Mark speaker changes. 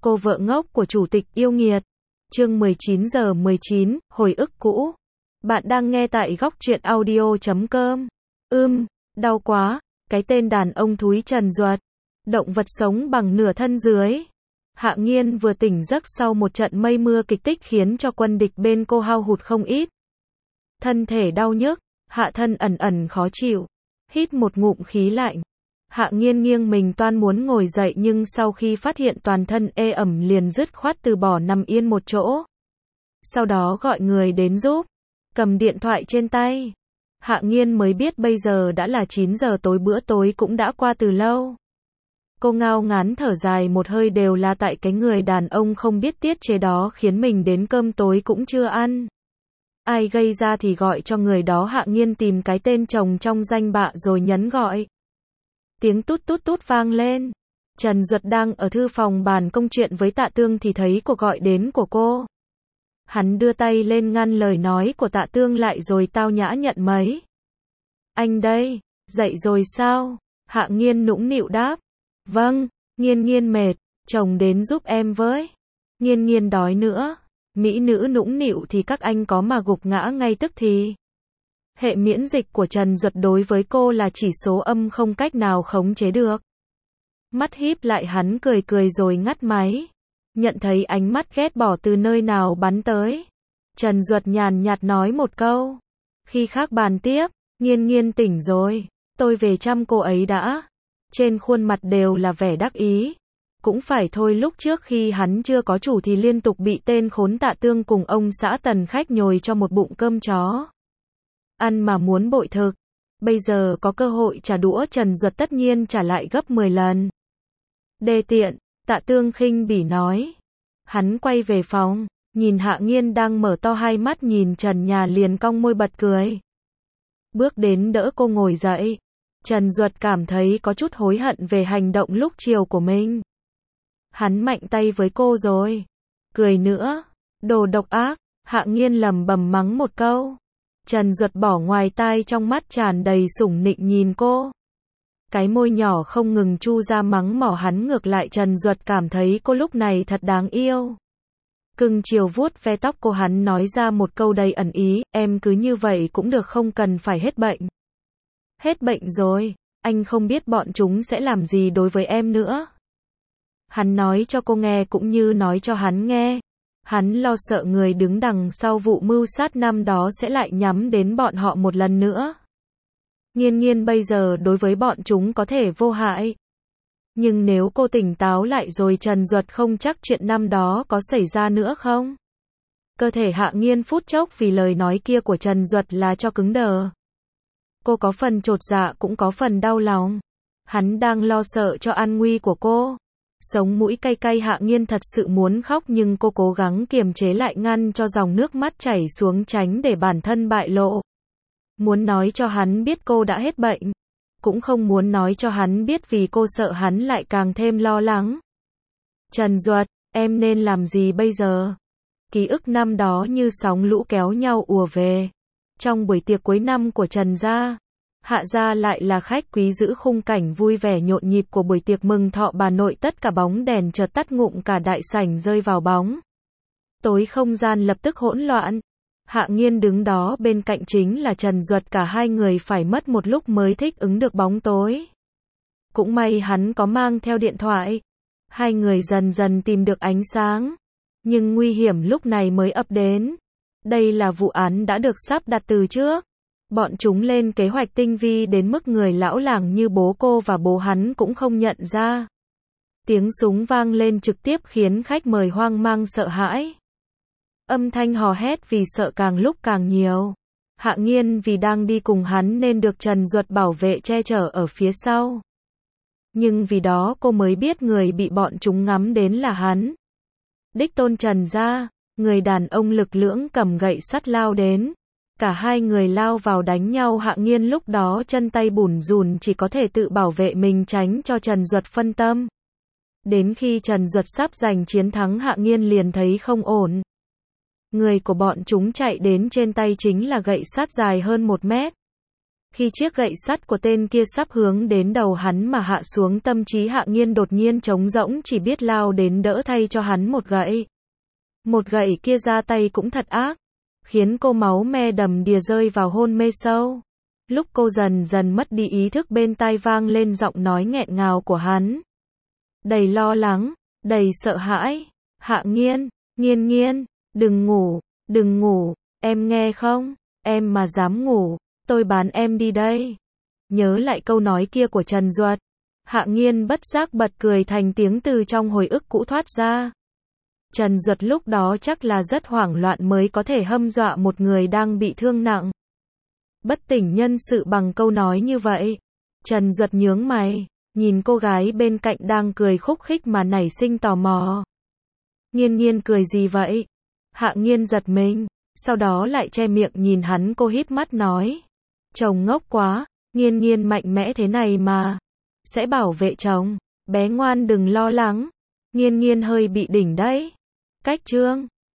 Speaker 1: Cô vợ ngốc của chủ tịch yêu nghiệt. Chương 19:19, hồi ức cũ. Bạn đang nghe tại góc truyện audio.com. Đau quá, cái tên đàn ông thúi Trần Duật. Động vật sống bằng nửa thân dưới. Hạ Nghiên vừa tỉnh giấc sau một trận mây mưa kịch tích khiến cho quân địch bên cô hao hụt không ít. Thân thể đau nhức, hạ thân ẩn ẩn khó chịu. Hít một ngụm khí lạnh. Hạ Nghiên nghiêng mình toan muốn ngồi dậy nhưng sau khi phát hiện toàn thân ê ẩm liền dứt khoát từ bỏ nằm yên một chỗ. Sau đó gọi người đến giúp. Cầm điện thoại trên tay. Hạ Nghiên mới biết bây giờ đã là 9 giờ tối, bữa tối cũng đã qua từ lâu. Cô ngao ngán thở dài một hơi, đều là tại cái người đàn ông không biết tiết chế đó khiến mình đến cơm tối cũng chưa ăn. Ai gây ra thì gọi cho người đó. Hạ Nghiên tìm cái tên chồng trong danh bạ rồi nhấn gọi. Tiếng tút tút tút vang lên. Trần Duật đang ở thư phòng bàn công chuyện với Tạ Tương thì thấy cuộc gọi đến của cô. Hắn đưa tay lên ngăn lời nói của Tạ Tương lại rồi tao nhã nhận mấy. Anh đây, dậy rồi sao? Hạ Nghiên nũng nịu đáp. Vâng, Nghiên mệt, chồng đến giúp em với. Nghiên đói nữa. Mỹ nữ nũng nịu thì các anh có mà gục ngã ngay tức thì. Hệ miễn dịch của Trần Duật đối với cô là chỉ số âm không cách nào khống chế được. Mắt híp lại hắn cười rồi ngắt máy. Nhận thấy ánh mắt ghét bỏ từ nơi nào bắn tới. Trần Duật nhàn nhạt nói một câu. Khi khác bàn tiếp. Nghiên tỉnh rồi. Tôi về chăm cô ấy đã. Trên khuôn mặt đều là vẻ đắc ý. Cũng phải thôi, lúc trước khi hắn chưa có chủ thì liên tục bị tên khốn Tạ Tương cùng ông xã Tần khách nhồi cho một bụng cơm chó. Ăn mà muốn bội thực. Bây giờ có cơ hội trả đũa, Trần Duật tất nhiên trả lại gấp 10 lần. Đê tiện, Tạ Tương khinh bỉ nói. Hắn quay về phòng, nhìn Hạ Nghiên đang mở to hai mắt nhìn trần nhà liền cong môi bật cười. Bước đến đỡ cô ngồi dậy. Trần Duật cảm thấy có chút hối hận về hành động lúc chiều của mình. Hắn mạnh tay với cô rồi. Cười nữa. Đồ độc ác. Hạ Nghiên lẩm bẩm mắng một câu. Trần Duật bỏ ngoài tai, trong mắt tràn đầy sủng nịnh nhìn cô. Cái môi nhỏ không ngừng chu ra mắng mỏ hắn, ngược lại Trần Duật cảm thấy cô lúc này thật đáng yêu. Cưng chiều vuốt ve tóc cô, hắn nói ra một câu đầy ẩn ý, em cứ như vậy cũng được, không cần phải hết bệnh. Hết bệnh rồi, anh không biết bọn chúng sẽ làm gì đối với em nữa. Hắn nói cho cô nghe cũng như nói cho hắn nghe. Hắn lo sợ người đứng đằng sau vụ mưu sát năm đó sẽ lại nhắm đến bọn họ một lần nữa. Nghiên bây giờ đối với bọn chúng có thể vô hại. Nhưng nếu cô tỉnh táo lại rồi, Trần Duật không chắc chuyện năm đó có xảy ra nữa không. Cơ thể Hạ Nghiên phút chốc vì lời nói kia của Trần Duật là cho cứng đờ. Cô có phần chột dạ cũng có phần đau lòng. Hắn đang lo sợ cho an nguy của cô. Sống mũi cay cay, Hạ Nghiên thật sự muốn khóc nhưng cô cố gắng kiềm chế lại, ngăn cho dòng nước mắt chảy xuống tránh để bản thân bại lộ. Muốn nói cho hắn biết cô đã hết bệnh. Cũng không muốn nói cho hắn biết vì cô sợ hắn lại càng thêm lo lắng. Trần Duật, em nên làm gì bây giờ? Ký ức năm đó như sóng lũ kéo nhau ùa về. Trong buổi tiệc cuối năm của Trần gia, Hạ gia lại là khách quý, giữ khung cảnh vui vẻ nhộn nhịp của buổi tiệc mừng thọ bà nội. Tất cả bóng đèn chợt tắt ngụm, cả đại sảnh rơi vào bóng tối, không gian lập tức hỗn loạn. Hạ Nghiên đứng đó bên cạnh chính là Trần Duật, cả hai người phải mất một lúc mới thích ứng được bóng tối. Cũng may hắn có mang theo điện thoại. Hai người dần dần tìm được ánh sáng. Nhưng nguy hiểm lúc này mới ập đến. Đây là vụ án đã được sắp đặt từ trước. Bọn chúng lên kế hoạch tinh vi đến mức người lão làng như bố cô và bố hắn cũng không nhận ra. Tiếng súng vang lên trực tiếp khiến khách mời hoang mang sợ hãi. Âm thanh hò hét vì sợ càng lúc càng nhiều. Hạ Nghiên vì đang đi cùng hắn nên được Trần Duật bảo vệ che chở ở phía sau. Nhưng vì đó cô mới biết người bị bọn chúng ngắm đến là hắn. Đích tôn Trần gia, người đàn ông lực lưỡng cầm gậy sắt lao đến. Cả hai người lao vào đánh nhau. Hạ Nghiên lúc đó chân tay bủn rủn, chỉ có thể tự bảo vệ mình tránh cho Trần Duật phân tâm. Đến khi Trần Duật sắp giành chiến thắng, Hạ Nghiên liền thấy không ổn. Người của bọn chúng chạy đến, trên tay chính là gậy sắt dài hơn 1 mét. Khi chiếc gậy sắt của tên kia sắp hướng đến đầu hắn mà hạ xuống, tâm trí Hạ Nghiên đột nhiên trống rỗng, chỉ biết lao đến đỡ thay cho hắn một gậy. Một gậy kia ra tay cũng thật ác, khiến cô máu me đầm đìa rơi vào hôn mê sâu. Lúc cô dần dần mất đi ý thức, bên tai vang lên giọng nói nghẹn ngào của hắn. Đầy lo lắng, đầy sợ hãi. Hạ Nghiên, Nghiên Nghiên, đừng ngủ, em nghe không? Em mà dám ngủ, tôi bán em đi đây. Nhớ lại câu nói kia của Trần Duật, Hạ Nghiên bất giác bật cười thành tiếng từ trong hồi ức cũ thoát ra. Trần Duật lúc đó chắc là rất hoảng loạn mới có thể hâm dọa một người đang bị thương nặng. Bất tỉnh nhân sự bằng câu nói như vậy. Trần Duật nhướng mày, nhìn cô gái bên cạnh đang cười khúc khích mà nảy sinh tò mò. Nghiên Nghiên cười gì vậy? Hạ Nghiên giật mình, sau đó lại che miệng nhìn hắn, cô híp mắt nói. Chồng ngốc quá, Nghiên Nghiên mạnh mẽ thế này mà. Sẽ bảo vệ chồng, bé ngoan đừng lo lắng. Nghiên Nghiên hơi bị đỉnh đấy. Cách chương